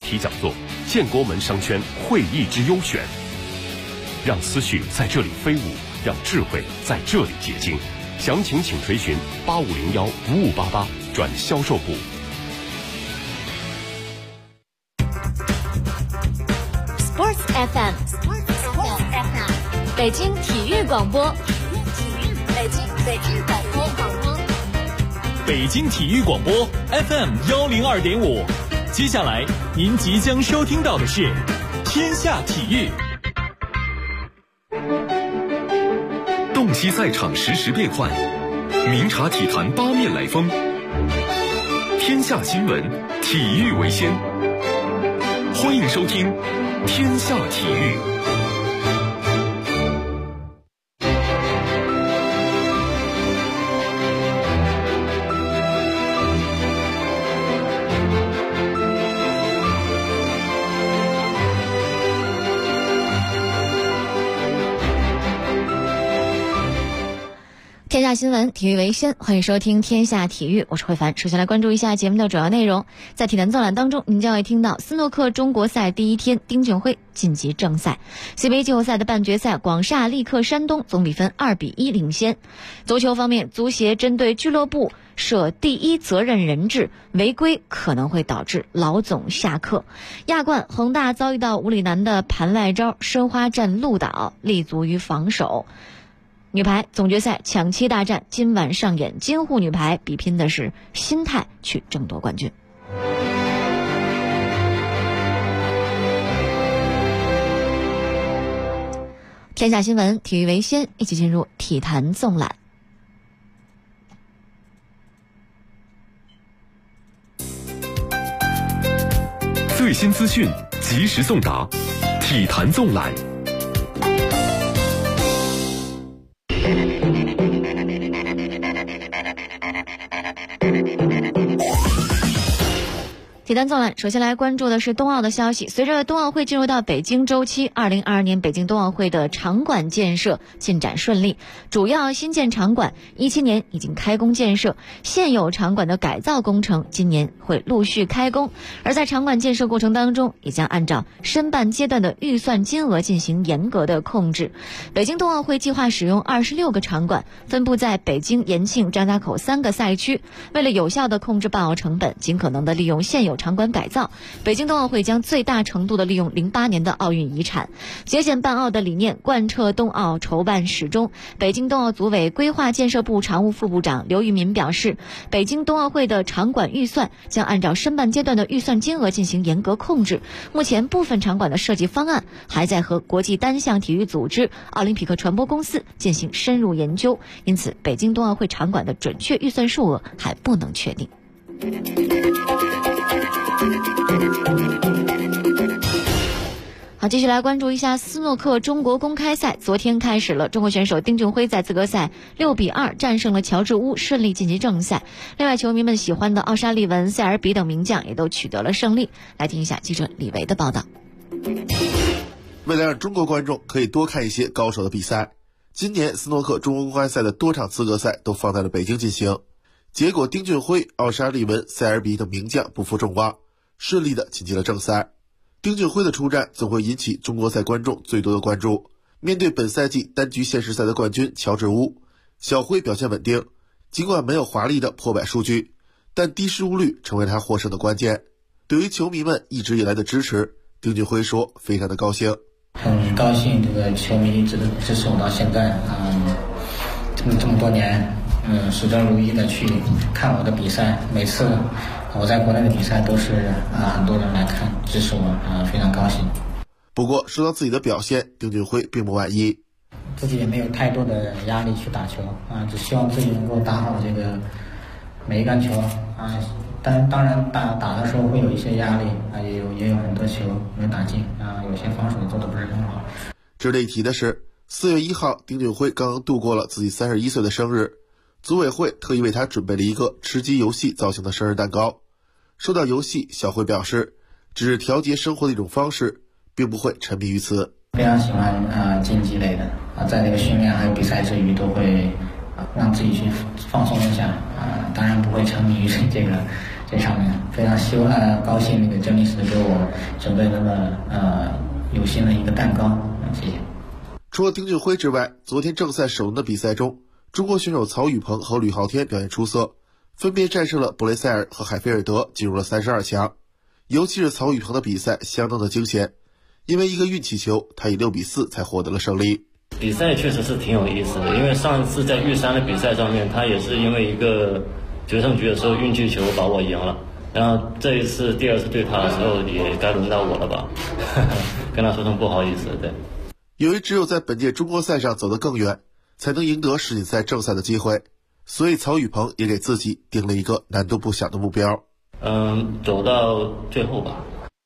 题讲座，建国门商圈会议之优选，让思绪在这里飞舞，让智慧在这里结晶。详情请垂询8501-5588转销售部。 Sports FM， 北京体育广播，北京广播， 北京体育广播 FM102.5。接下来您即将收听到的是天下体育。 洞悉赛场实时变幻，明察体坛八面来风。天下新闻，体育为先。欢迎收听天下体育。 天下新闻，体育为先，欢迎收听天下体育，我是慧凡。首先来关注一下节目的主要内容。在体坛纵览当中，您将会听到斯诺克中国赛第一天，丁俊晖晋级正赛。CBA 季后赛的半决赛，广厦力克山东总比分2-1领先。足球方面，足协针对俱乐部设第一责任人制，违规可能会导致老总下课。亚冠，恒大遭遇到无里南的盘外招，申花战鹿岛，立足于防守。女排总决赛抢七大战今晚上演，京沪女排比拼的是心态去争夺冠军。天下新闻，体育为先，一起进入体坛纵览。 最新资讯及时送达，体坛纵览。 体坛纵览，首先来关注的是冬奥的消息。随着冬奥会进入到北京周期，2022年北京冬奥会的场馆建设进展顺利，主要新建场馆17年已经开工建设，现有场馆的改造工程今年会陆续开工。而在场馆建设过程当中，也将按照申办阶段的预算金额进行严格的控制。北京冬奥会计划使用26个场馆，分布在北京、延庆、张家口3个赛区。为了有效的控制办奥成本，尽可能的利用现有场馆改造，北京冬奥会将最大程度的利用08年的奥运遗产，节俭办奥的理念贯彻冬奥筹办始终。北京冬奥组委规划建设部常务副部长刘玉民表示，北京冬奥会的场馆预算将按照申办阶段的预算金额进行严格控制。目前部分场馆的设计方案还在和国际单项体育组织、奥林匹克传播公司进行深入研究，因此北京冬奥会场馆的准确预算数额还不能确定。好，继续来关注一下斯诺克中国公开赛，昨天开始了。中国选手丁俊晖在资格赛6-2战胜了乔治乌，顺利晋级正赛。另外，球迷们喜欢的奥沙利文、塞尔比等名将也都取得了胜利。来听一下记者李维的报道。 为了让中国观众可以多看一些高手的比赛，今年斯诺克中国公开赛的多场资格赛都放在了北京进行。结果丁俊晖、奥沙利文、塞尔比等名将不负众望，顺利的晋级了正赛。丁俊晖的出战总会引起中国赛观众最多的关注。面对本赛季单局限时赛的冠军乔治乌，小晖表现稳定，尽管没有华丽的破百数据，但低失误率成为他获胜的关键。对于球迷们一直以来的支持，丁俊晖说非常的高兴。 很高兴这个球迷一直支持我到现在，这么多年，始终如一的去看我的比赛，每次我在国内的比赛都是很多人来看支持我，非常高兴。 不过说到自己的表现，丁俊晖并不满意， 自己也没有太多的压力去打球只希望自己能够打好这个每一杆球当然打的时候会有一些压力也有很多球没打进有些防守做得不是很好。 值得一提的是，4月1号丁俊晖刚刚度过了自己31岁的生日，组委会特意为他准备了一个吃鸡游戏造型的生日蛋糕。说到游戏，小晖表示只是调节生活的一种方式，并不会沉迷于此。 非常喜欢竞技类的在这个训练还有比赛之余都会让自己去放松一下当然不会沉迷于这场面，非常高兴那个郑律师给我准备那么有心的一个蛋糕，谢谢。 除了丁俊晖之外，昨天正赛首轮的比赛中，中国选手曹宇鹏和吕昊天表现出色，分别战胜了布雷塞尔和海菲尔德，进入了32强。尤其是曹宇鹏的比赛相当的惊险，因为一个运气球，他以6比4才获得了胜利。 比赛确实是挺有意思的，因为上一次在玉山的比赛上面，他也是因为一个决胜局的时候运气球把我赢了，然后这一次第2次对他的时候也该轮到我了吧，跟他说声不好意思。对， 由于只有在本届中国赛上走得更远，才能赢得世锦赛正赛的机会，所以曹宇鹏也给自己定了一个难度不小的目标。 走到最后吧。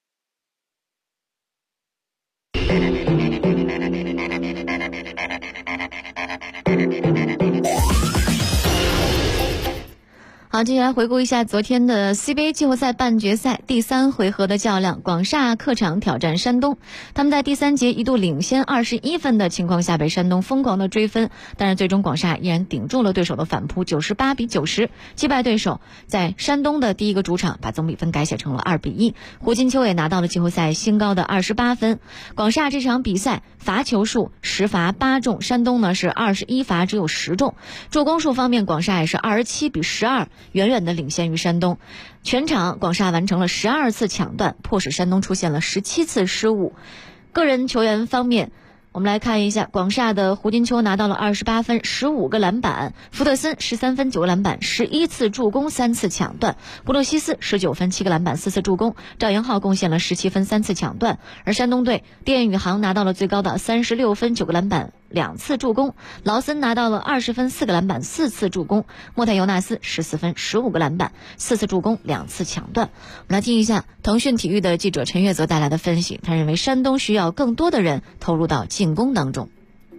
好，接下来回顾一下昨天的 CBA 季后赛半决赛第3回合的较量，广厦客场挑战山东。他们在第3节一度领先21分的情况下，被山东疯狂的追分，但是最终广厦依然顶住了对手的反扑，98比90击败对手，在山东的第一个主场把总比分改写成了2比1。胡金秋也拿到了季后赛新高的28分。广厦这场比赛罚球数10罚8中，山东呢是21罚只有10中。助攻数方面，广厦也是27比12。远远的领先于山东，全场广厦完成了12次抢断，迫使山东出现了17次失误。个人球员方面，我们来看一下，广厦的胡金秋拿到了28分，15个篮板；福特森13分9个篮板，11次助攻3次抢断；布洛西斯19分7个篮板4次助攻；赵延浩贡献了17分3次抢断。而山东队电宇航拿到了最高的36分9个篮板2次助攻，劳森拿到了20分4个篮板4次助攻，莫泰尤纳斯14分15个篮板4次助攻2次抢断。我们来听一下腾讯体育的记者陈月泽带来的分析，他认为山东需要更多的人投入到进攻当中。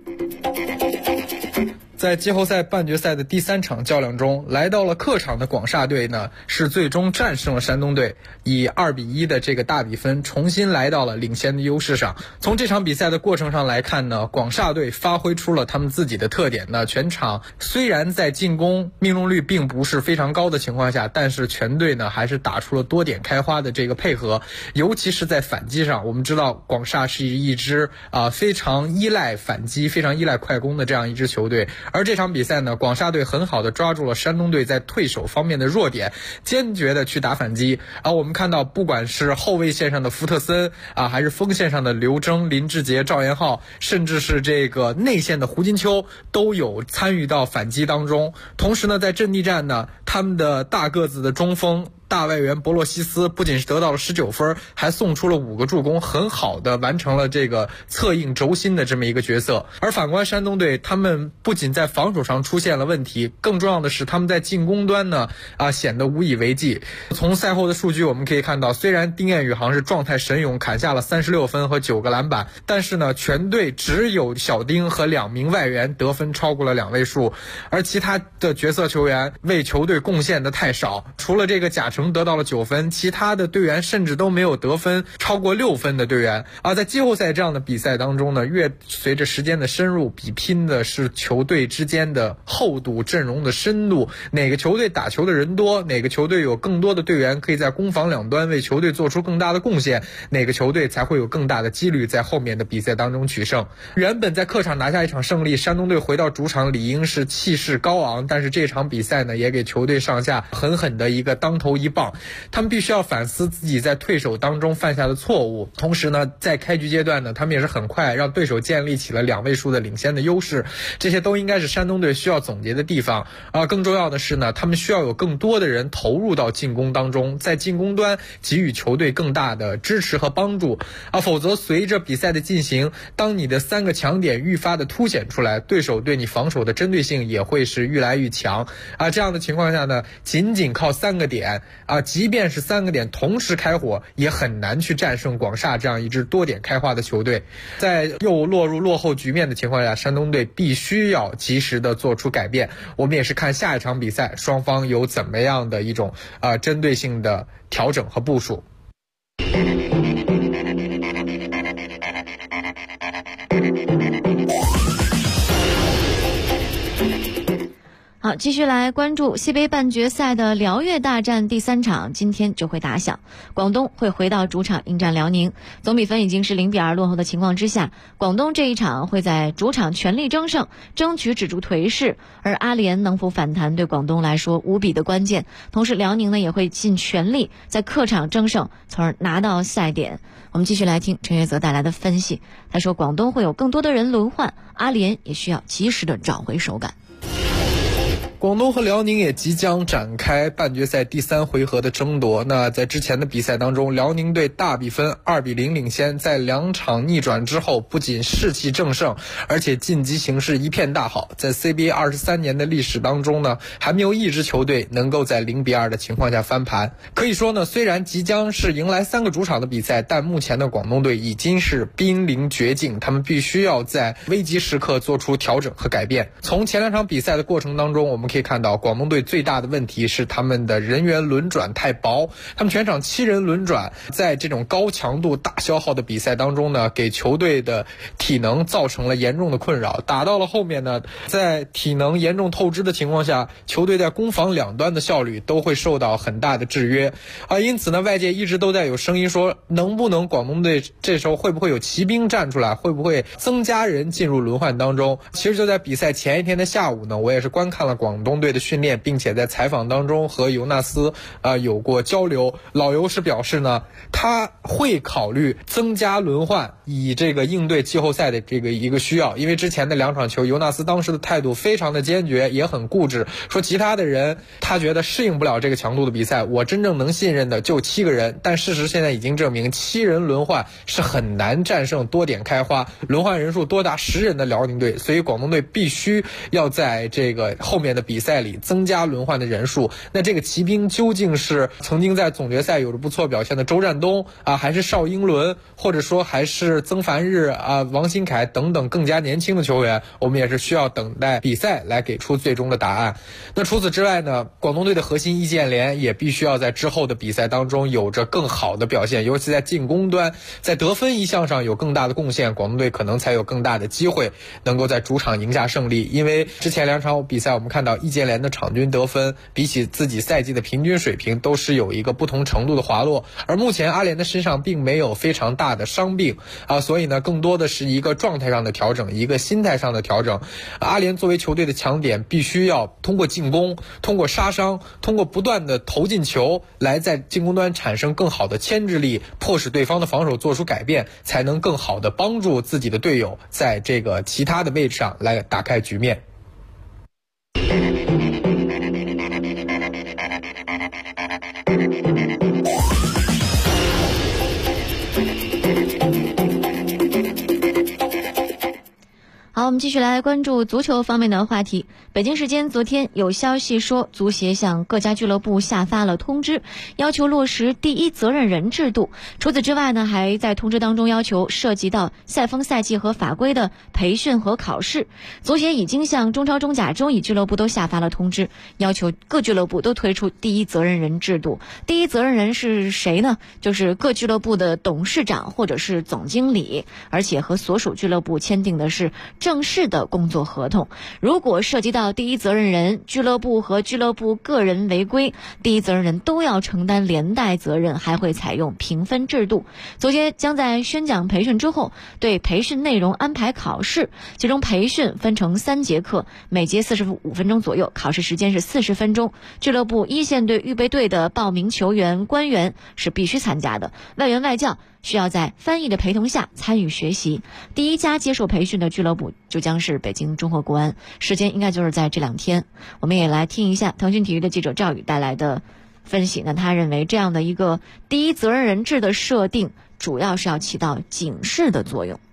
在季后赛半决赛的第3场较量中，来到了客场的广厦队呢，是最终战胜了山东队，以2比1的这个大比分重新来到了领先的优势上。从这场比赛的过程上来看呢，广厦队发挥出了他们自己的特点呢。全场虽然在进攻命中率并不是非常高的情况下，但是全队呢还是打出了多点开花的这个配合，尤其是在反击上。我们知道广厦是一支非常依赖反击、非常依赖快攻的这样一支球队。而这场比赛呢，广厦队很好的抓住了山东队在退守方面的弱点，坚决的去打反击。我们看到不管是后卫线上的福特森还是锋线上的刘铮、林志杰、赵延浩，甚至是这个内线的胡金秋，都有参与到反击当中。同时呢，在阵地战呢，他们的大个子的中锋大外援博洛西斯不仅是得到了19分，还送出了5个助攻，很好的完成了这个策应轴心的这么一个角色。而反观山东队，他们不仅在防守上出现了问题，更重要的是他们在进攻端呢显得无以为继。从赛后的数据我们可以看到，虽然丁彦雨航是状态神勇，砍下了36分和9个篮板，但是呢，全队只有小丁和2名外援得分超过了2位数，而其他的角色球员为球队贡献的太少。除了这个贾成得到了9分，其他的队员甚至都没有得分超过6分的队员。在季后赛这样的比赛当中呢，越随着时间的深入，比拼的是球队之间的厚度、阵容的深度，哪个球队打球的人多，哪个球队有更多的队员可以在攻防两端为球队做出更大的贡献，哪个球队才会有更大的几率在后面的比赛当中取胜。原本在客场拿下一场胜利，山东队回到主场理应是气势高昂，但是这场比赛呢，也给球队上下狠狠的一个当头一棒。他们必须要反思自己在退守当中犯下的错误，同时呢，在开局阶段呢，他们也是很快让对手建立起了2位数的领先的优势，这些都应该是山东队需要总结的地方。更重要的是呢，他们需要有更多的人投入到进攻当中，在进攻端给予球队更大的支持和帮助否则随着比赛的进行，当你的3个强点愈发的凸显出来，对手对你防守的针对性也会是愈来愈强这样的情况下呢，仅仅靠3个点即便是3个点同时开火，也很难去战胜广厦这样一支多点开花的球队。在又落入落后局面的情况下，山东队必须要及时的做出改变。我们也是看下一场比赛双方有怎么样的一种针对性的调整和部署。 好， 好，继续来关注西杯半决赛的辽粤大战第3场，今天就会打响。广东会回到主场迎战辽宁，总比分已经是0-2落后的情况之下，广东这一场会在主场全力争胜，争取止住颓势。而阿联能否反弹，对广东来说无比的关键。同时，辽宁呢也会尽全力在客场争胜，从而拿到赛点。我们继续来听陈月泽带来的分析。他说，广东会有更多的人轮换，阿联也需要及时的找回手感。 广东和辽宁也即将展开半决赛第3回合的争夺。那在之前的比赛当中，辽宁队大比分2-0领先，在2场逆转之后，不仅士气正盛，而且晋级形势一片大好。在 CBA 23年的历史当中呢，还没有一支球队能够在0-2的情况下翻盘。可以说呢，虽然即将是迎来3个主场的比赛，但目前的广东队已经是濒临绝境，他们必须要在危急时刻做出调整和改变。从前2场比赛的过程当中，我们可以看到广东队最大的问题是他们的人员轮转太薄，他们全场7人轮转，在这种高强度大消耗的比赛当中呢，给球队的体能造成了严重的困扰。打到了后面呢，在体能严重透支的情况下，球队在攻防两端的效率都会受到很大的制约。因此呢，外界一直都在有声音说，能不能广东队这时候会不会有骑兵站出来，会不会增加人进入轮换当中。其实就在比赛前一天的下午呢，我也是观看了广东队的训练，并且在采访当中和尤纳斯有过交流。老尤是表示呢，他会考虑增加轮换，以这个应对季后赛的这个一个需要。因为之前的2场球，尤纳斯当时的态度非常的坚决，也很固执，说其他的人他觉得适应不了这个强度的比赛，我真正能信任的就7个人。但事实现在已经证明，7人轮换是很难战胜多点开花，轮换人数多达10人的辽宁队，所以广东队必须要在这个后面的比赛里增加轮换的人数。那这个骑兵究竟是曾经在总决赛有着不错表现的周占东还是邵英伦，或者说还是曾凡日王新凯等等更加年轻的球员，我们也是需要等待比赛来给出最终的答案。那除此之外呢，广东队的核心易建联也必须要在之后的比赛当中有着更好的表现，尤其在进攻端，在得分一项上有更大的贡献，广东队可能才有更大的机会能够在主场赢下胜利。因为之前2场比赛我们看到易建联的场均得分比起自己赛季的平均水平都是有一个不同程度的滑落，而目前阿联的身上并没有非常大的伤病所以呢，更多的是一个状态上的调整，一个心态上的调整。阿联作为球队的强点，必须要通过进攻，通过杀伤，通过不断的投进球，来在进攻端产生更好的牵制力，迫使对方的防守做出改变，才能更好的帮助自己的队友在这个其他的位置上来打开局面。 好，我们继续来关注足球方面的话题。北京时间昨天有消息说，足协向各家俱乐部下发了通知，要求落实第一责任人制度。除此之外呢，还在通知当中要求涉及到赛风赛季和法规的培训和考试。足协已经向中超、中甲、中乙俱乐部都下发了通知，要求各俱乐部都推出第一责任人制度。第一责任人是谁呢？就是各俱乐部的董事长或者是总经理，而且和所属俱乐部签订的是正式的工作合同。如果涉及到第一责任人，俱乐部和俱乐部个人违规，第一责任人都要承担连带责任，还会采用评分制度。足协将在宣讲培训之后，对培训内容安排考试，其中培训分成3节课，每节45分钟左右，考试时间是40分钟。俱乐部、一线队、预备队的报名球员、官员是必须参加的，外援外教需要在翻译的陪同下参与学习。第一家接受培训的俱乐部就将是北京中赫国安，时间应该就是在这2天。我们也来听一下腾讯体育的记者赵宇带来的分析。那他认为这样的一个第一责任人制的设定，主要是要起到警示的作用。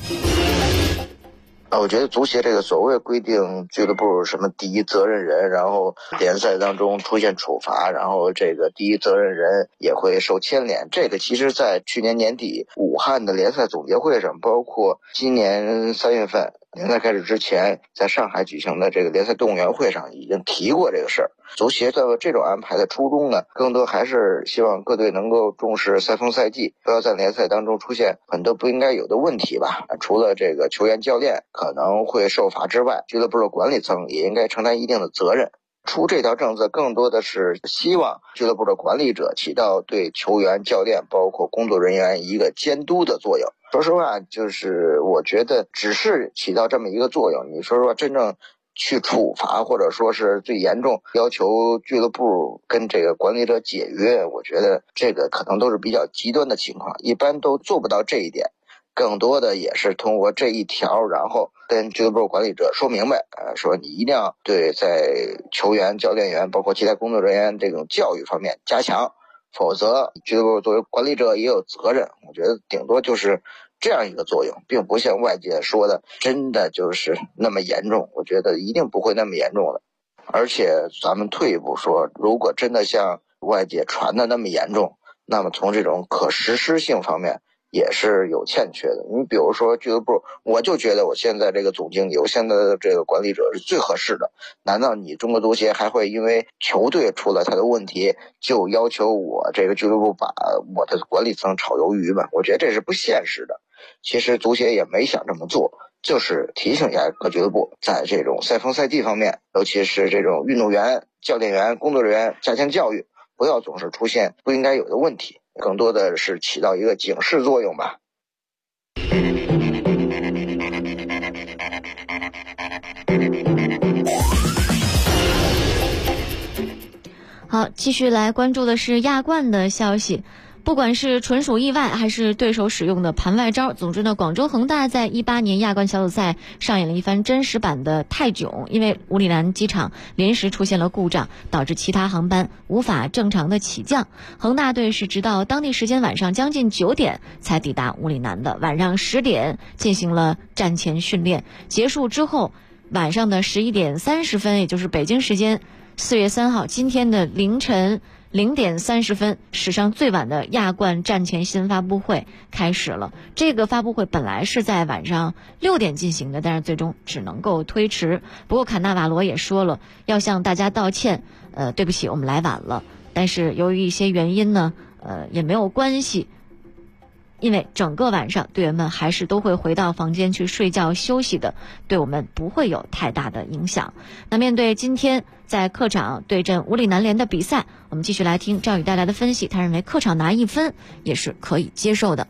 我觉得足协这个所谓规定俱乐部什么第一责任人，然后联赛当中出现处罚，然后这个第一责任人也会受牵连，这个其实在去年年底武汉的联赛总结会上，包括今年3月份联赛开始之前，在上海举行的这个联赛动员会上已经提过这个事儿。足协的这种安排的初衷呢，更多还是希望各队能够重视赛风赛季，不要在联赛当中出现很多不应该有的问题吧。除了这个球员教练可能会受罚之外，俱乐部的管理层也应该承担一定的责任。出这条政策更多的是希望俱乐部的管理者起到对球员、教练包括工作人员一个监督的作用。说实话，就是我觉得只是起到这么一个作用，你说实话真正去处罚或者说是最严重要求俱乐部跟这个管理者解约，我觉得这个可能都是比较极端的情况，一般都做不到这一点。更多的也是通过这一条，然后跟俱乐部管理者说明白，说你一定要对在球员、教练员包括其他工作人员这种教育方面加强，否则俱乐部作为管理者也有责任。我觉得顶多就是这样一个作用，并不像外界说的真的就是那么严重，我觉得一定不会那么严重的。而且咱们退一步说，如果真的像外界传的那么严重，那么从这种可实施性方面也是有欠缺的。你比如说俱乐部，我就觉得我现在这个总经理，我现在的这个管理者是最合适的。难道你中国足协还会因为球队出了他的问题，就要求我这个俱乐部把我的管理层炒鱿鱼吗？我觉得这是不现实的。其实足协也没想这么做，就是提醒一下各俱乐部，在这种赛风赛季方面，尤其是这种运动员、教练员、工作人员加强教育，不要总是出现不应该有的问题，更多的是起到一个警示作用吧。 好，继续来关注的是亚冠的消息。不管是纯属意外还是对手使用的盘外招，总之呢，广州恒大在18年亚冠小组赛上演了一番真实版的泰囧。因为武里南机场临时出现了故障，导致其他航班无法正常的起降，恒大队是直到当地时间晚上将近9点才抵达武里南的。晚上10点进行了战前训练，结束之后晚上的11点30分，也就是北京时间4月3号今天的凌晨0点30分，史上最晚的亚冠战前新闻发布会开始了。这个发布会本来是在晚上6点进行的，但是最终只能够推迟。不过坎纳瓦罗也说了，要向大家道歉，对不起，我们来晚了。但是由于一些原因呢，也没有关系。因为整个晚上队员们还是都会回到房间去睡觉休息的，对我们不会有太大的影响。那面对今天在客场对阵武里南联的比赛，我们继续来听赵宇带来的分析。他认为客场拿1分也是可以接受的。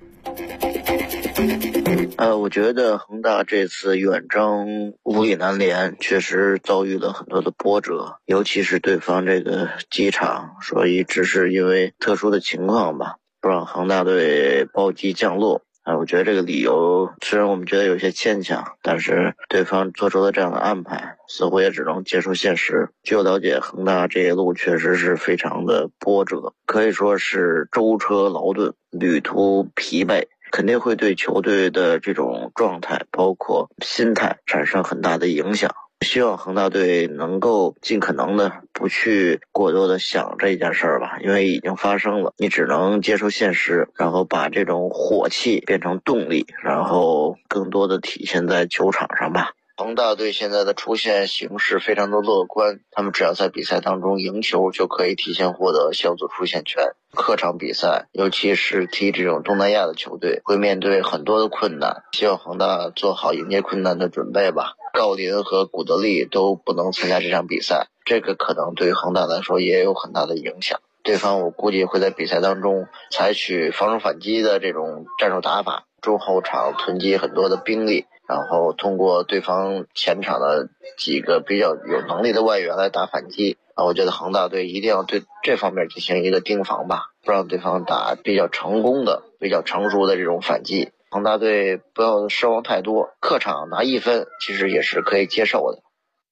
我觉得恒大这次远征武里南联确实遭遇了很多的波折，尤其是对方这个机场，所以只是因为特殊的情况吧，不让恒大队包机降落。我觉得这个理由虽然我们觉得有些牵强，但是对方做出了这样的安排，似乎也只能接受现实。据我了解，恒大这一路确实是非常的波折，可以说是舟车劳顿，旅途疲惫，肯定会对球队的这种状态包括心态产生很大的影响。希望恒大队能够尽可能的不去过多的想这件事儿吧，因为已经发生了，你只能接受现实，然后把这种火气变成动力，然后更多的体现在球场上吧。恒大队现在的出现形势非常的乐观，他们只要在比赛当中赢球就可以提前获得小组出线权。客场比赛，尤其是踢这种东南亚的球队，会面对很多的困难，希望恒大做好迎接困难的准备吧。郜林和古德利都不能参加这场比赛，这个可能对恒大来说也有很大的影响。对方我估计会在比赛当中采取防守反击的这种战术打法，中后场囤积很多的兵力，然后通过对方前场的几个比较有能力的外援来打反击。我觉得恒大队一定要对这方面进行一个盯防吧，不让对方打比较成功的、比较成熟的这种反击。恒大队不要失望太多，客场拿1分其实也是可以接受的。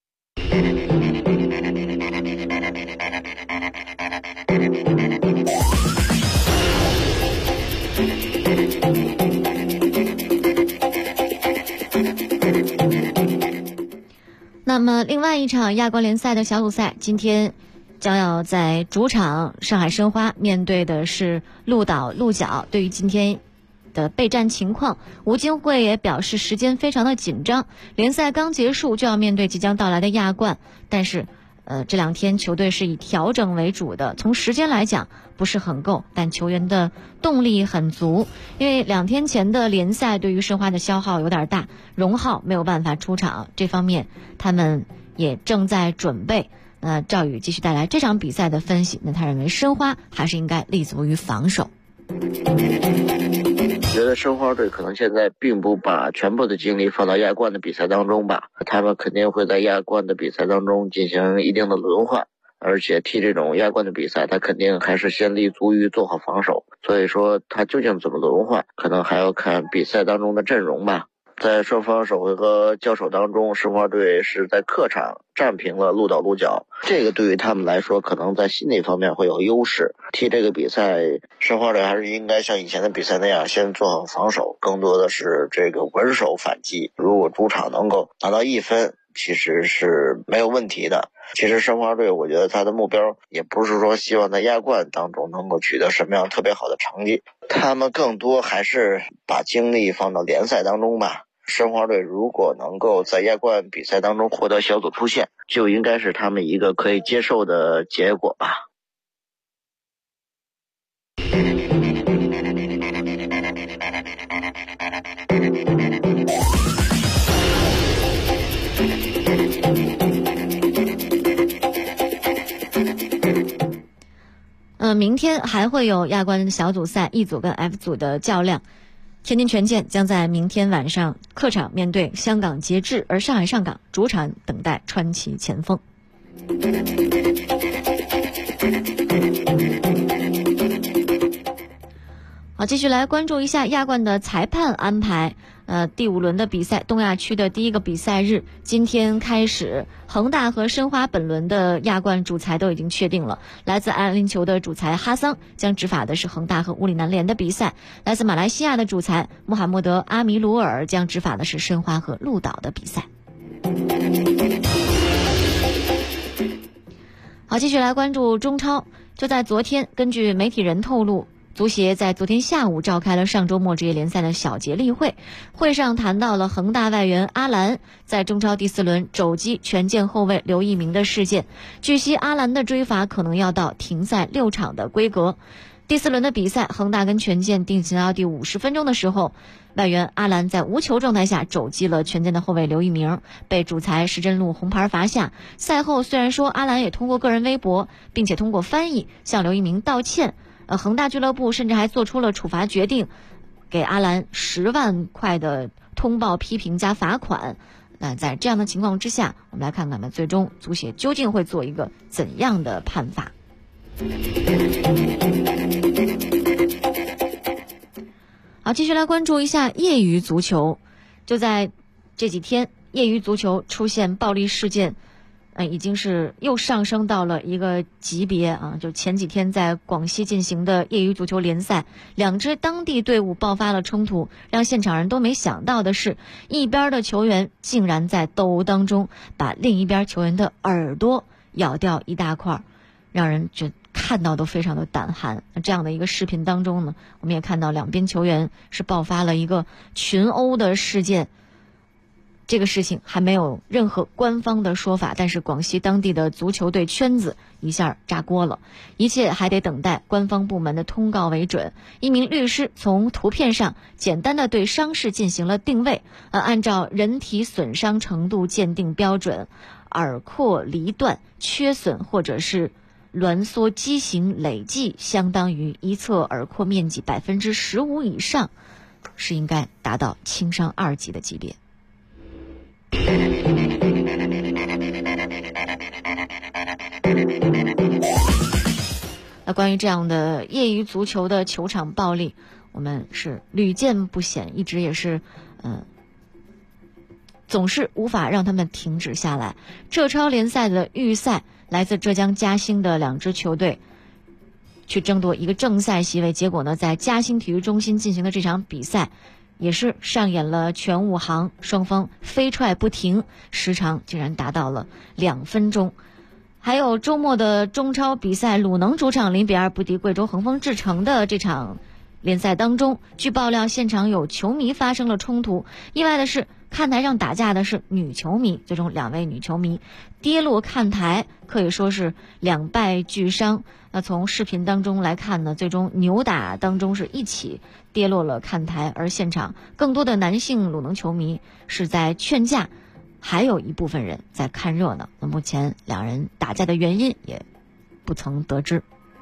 那么另外一场亚冠联赛的小组赛，今天将要在主场上海申花面对的是鹿岛鹿角。对于今天的备战情况。吴金慧也表示时间非常的紧张，联赛刚结束就要面对即将到来的亚冠，但是这2天球队是以调整为主的，从时间来讲不是很够，但球员的动力很足。因为2天前的联赛对于申花的消耗有点大，荣浩没有办法出场，这方面他们也正在准备。赵宇继续带来这场比赛的分析，那他认为申花还是应该立足于防守。 觉得申花队可能现在并不把全部的精力放到亚冠的比赛当中吧，他们肯定会在亚冠的比赛当中进行一定的轮换，而且踢这种亚冠的比赛，他肯定还是先立足于做好防守，所以说他究竟怎么轮换，可能还要看比赛当中的阵容吧。在双方首回合交手当中，申花队是在客场战平了鹿岛鹿角，这个对于他们来说可能在心理方面会有优势。踢这个比赛，申花队还是应该像以前的比赛那样先做好防守，更多的是这个稳守反击。如果主场能够拿到1分，其实是没有问题的。其实申花队我觉得他的目标也不是说希望在亚冠当中能够取得什么样特别好的成绩，他们更多还是把精力放到联赛当中吧。申花队如果能够在亚冠比赛当中获得小组出线，就应该是他们一个可以接受的结果吧。 明天还会有亚冠小组赛 E 组跟 F 组的较量。天津权健将在明天晚上客场面对香港捷志，而上海上港主场等待川崎前锋。好，继续来关注一下亚冠的裁判安排。第5轮的比赛，东亚区的第1个比赛日今天开始，恒大和申花本轮的亚冠主裁都已经确定了。来自阿联酋的主裁哈桑将执法的是恒大和乌里南联的比赛，来自马来西亚的主裁穆罕默德阿米鲁尔将执法的是申花和鹿岛的比赛。好，继续来关注中超。就在昨天，根据媒体人透露，足协在昨天下午召开了上周末职业联赛的小结例会，会上谈到了恒大外援阿兰在中超第4轮肘击权健后卫刘一鸣的事件。据悉，阿兰的追罚可能要到停赛6场的规格。第4轮的比赛，恒大跟权健进行到第50分钟的时候，外援阿兰在无球状态下肘击了权健的后卫刘一鸣，被主裁石真路红牌罚下。赛后虽然说阿兰也通过个人微博并且通过翻译向刘一鸣道歉，恒大俱乐部甚至还做出了处罚决定，给阿兰10万块的通报批评加罚款。那在这样的情况之下，我们来看看最终足协究竟会做一个怎样的判罚。好，继续来关注一下业余足球。就在这几天，业余足球出现暴力事件，已经是又上升到了一个级别啊！就前几天在广西进行的业余足球联赛，2支当地队伍爆发了冲突，让现场人都没想到的是，一边的球员竟然在斗殴当中把另一边球员的耳朵咬掉一大块，让人就看到都非常的胆寒。这样的一个视频当中呢，我们也看到两边球员是爆发了一个群殴的事件。这个事情还没有任何官方的说法，但是广西当地的足球队圈子一下炸锅了，一切还得等待官方部门的通告为准。一名律师从图片上简单的对伤势进行了定位，按照人体损伤程度鉴定标准，耳廓离断、缺损或者是挛缩畸形累计相当于一侧耳廓面积15%以上，是应该达到轻伤2级的级别。那关于这样的业余足球的球场暴力，我们是屡见不鲜，一直也是总是无法让他们停止下来。浙超联赛的预赛，来自浙江嘉兴的2支球队去争夺一个正赛席位，结果呢，在嘉兴体育中心进行的这场比赛也是上演了全5行，双方飞踹不停，时长竟然达到了2分钟。还有周末的中超比赛，鲁能主场0-2不敌贵州恒丰智诚的这场联赛当中，据爆料，现场有球迷发生了冲突。意外的是，看台上打架的是女球迷，最终2位女球迷跌落看台，可以说是两败俱伤。那从视频当中来看呢，最终扭打当中是一起跌落了看台，而现场更多的男性鲁能球迷是在劝架，还有一部分人在看热闹。那目前两人打架的原因也不曾得知。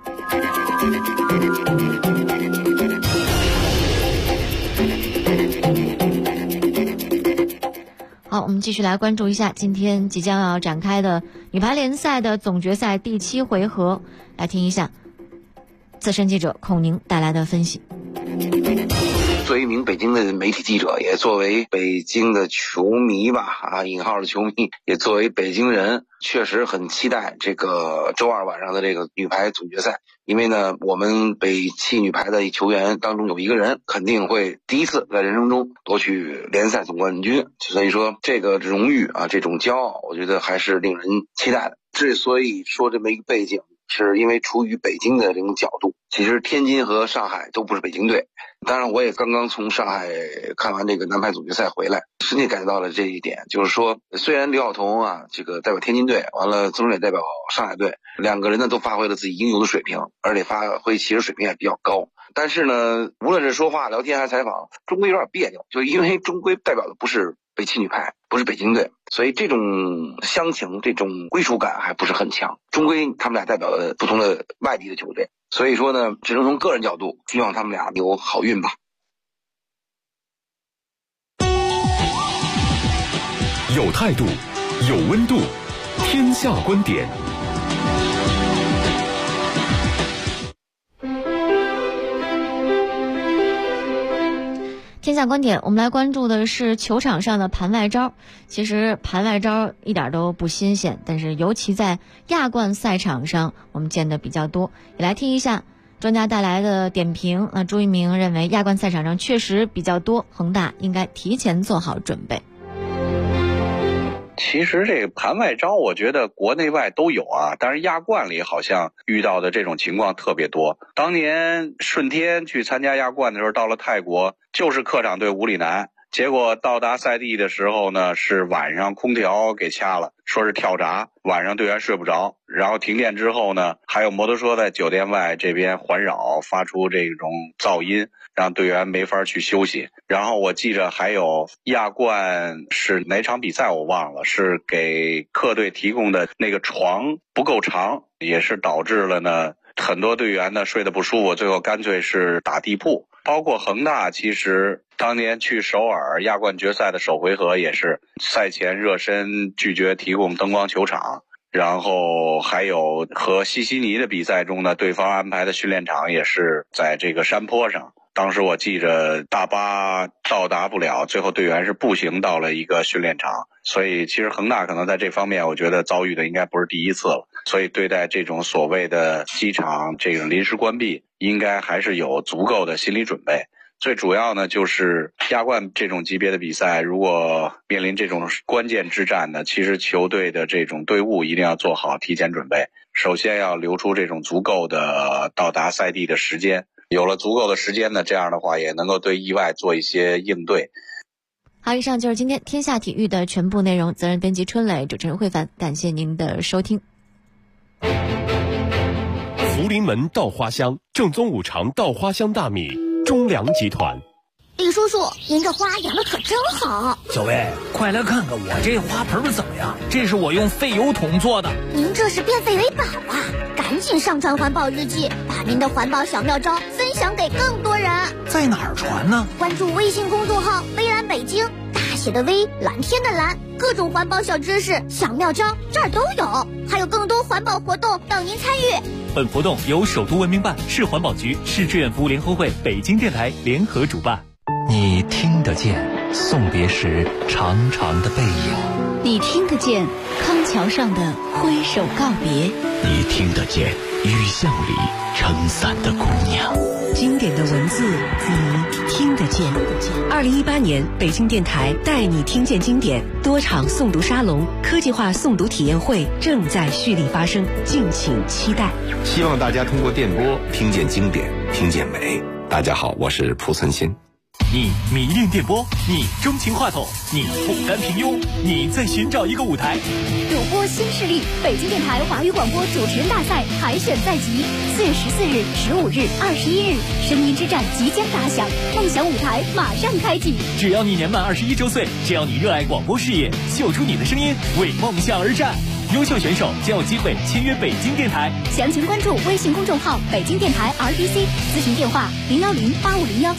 好，我们继续来关注一下今天即将要展开的女排联赛的总决赛第7回合，来听一下资深记者孔宁带来的分析。 作为一名北京的媒体记者，也作为北京的球迷吧，引号的球迷，也作为北京人，确实很期待这个周二晚上的这个女排总决赛。因为呢，我们北汽女排的球员当中有一个人肯定会第一次在人生中夺取联赛总冠军，所以说这个荣誉这种骄傲，我觉得还是令人期待的。之所以说这么一个背景，是因为出于北京的这种角度，其实天津和上海都不是北京队。当然我也刚刚从上海看完这个男排总决赛回来，深切感觉到了这一点，就是说虽然刘晓彤这个代表天津队，完了曾蕊代表上海队，两个人呢都发挥了自己应有的水平，而且发挥其实水平也比较高，但是呢无论是说话聊天还是采访，终归有点别扭，就因为终归代表的不是北汽女排，不是北京队，所以这种乡情，这种归属感还不是很强，终归他们俩代表了不同的外地的球队，所以说呢只能从个人角度希望他们俩有好运吧。 有态度，有温度，天下观点。 天下观点，我们来关注的是球场上的盘外招。其实盘外招一点都不新鲜，但是尤其在亚冠赛场上我们见的比较多。也来听一下专家带来的点评。那朱一鸣认为亚冠赛场上确实比较多，恒大应该提前做好准备。 其实这个盘外招我觉得国内外都有但是亚冠里好像遇到的这种情况特别多。当年顺天去参加亚冠的时候，到了泰国就是客场对武里南，结果到达赛地的时候呢，是晚上空调给掐了，说是跳闸，晚上队员睡不着，然后停电之后呢，还有摩托车在酒店外这边环绕，发出这种噪音，让队员没法去休息。然后我记着还有亚冠是哪场比赛我忘了，是给客队提供的那个床不够长，也是导致了呢很多队员呢睡得不舒服，最后干脆是打地铺。包括恒大，其实当年去首尔亚冠决赛的首回合也是赛前热身拒绝提供灯光球场，然后还有和西悉尼的比赛中呢，对方安排的训练场也是在这个山坡上。当时我记着大巴到达不了，最后队员是步行到了一个训练场，所以其实恒大可能在这方面我觉得遭遇的应该不是第一次了，所以对待这种所谓的机场这种临时关闭应该还是有足够的心理准备。最主要呢就是亚冠这种级别的比赛，如果面临这种关键之战呢，其实球队的这种队伍一定要做好提前准备，首先要留出这种足够的到达赛地的时间，有了足够的时间呢，这样的话也能够对意外做一些应对。 好，以上就是今天天下体育的全部内容，责任编辑春磊，主持人慧凡，感谢您的收听。 福临门稻花香，正宗五常稻花香大米，中粮集团。 李叔叔，您这花养的可真好。 小薇，快来看看我这花盆怎么样？这是我用废油桶做的。 您这是变废为宝啊！赶紧上传环保日记，把您的环保小妙招分享给更多人。 在哪儿传呢？ 关注微信公众号微蓝北京，大写的微，蓝天的蓝，各种环保小知识、小妙招这儿都有，还有更多环保活动等您参与。 本活动由首都文明办、市环保局、市志愿服务联合会、北京电台联合主办。 你听得见送别时长长的背影， 你听得见康桥上的挥手告别， 你听得见雨巷里撑伞的姑娘。 经典的文字你听得见。2018年北京电台带你听见经典多场诵读沙龙、科技化诵读体验会正在蓄力发生，敬请期待。 希望大家通过电波听见经典，听见美， 大家好，我是蒲存昕。 你迷恋电波，你钟情话筒，你不甘平庸，你在寻找一个舞台。 主播新势力，北京电台华语广播主持人大赛海选在即，4月14日、15日、21日，声音之战即将打响，梦想舞台马上开启。 只要你年满21周岁，只要你热爱广播事业，秀出你的声音，为梦想而战。优秀选手将有机会签约北京电台。 详情关注微信公众号北京电台 RTC， 咨询电话010-8501-3。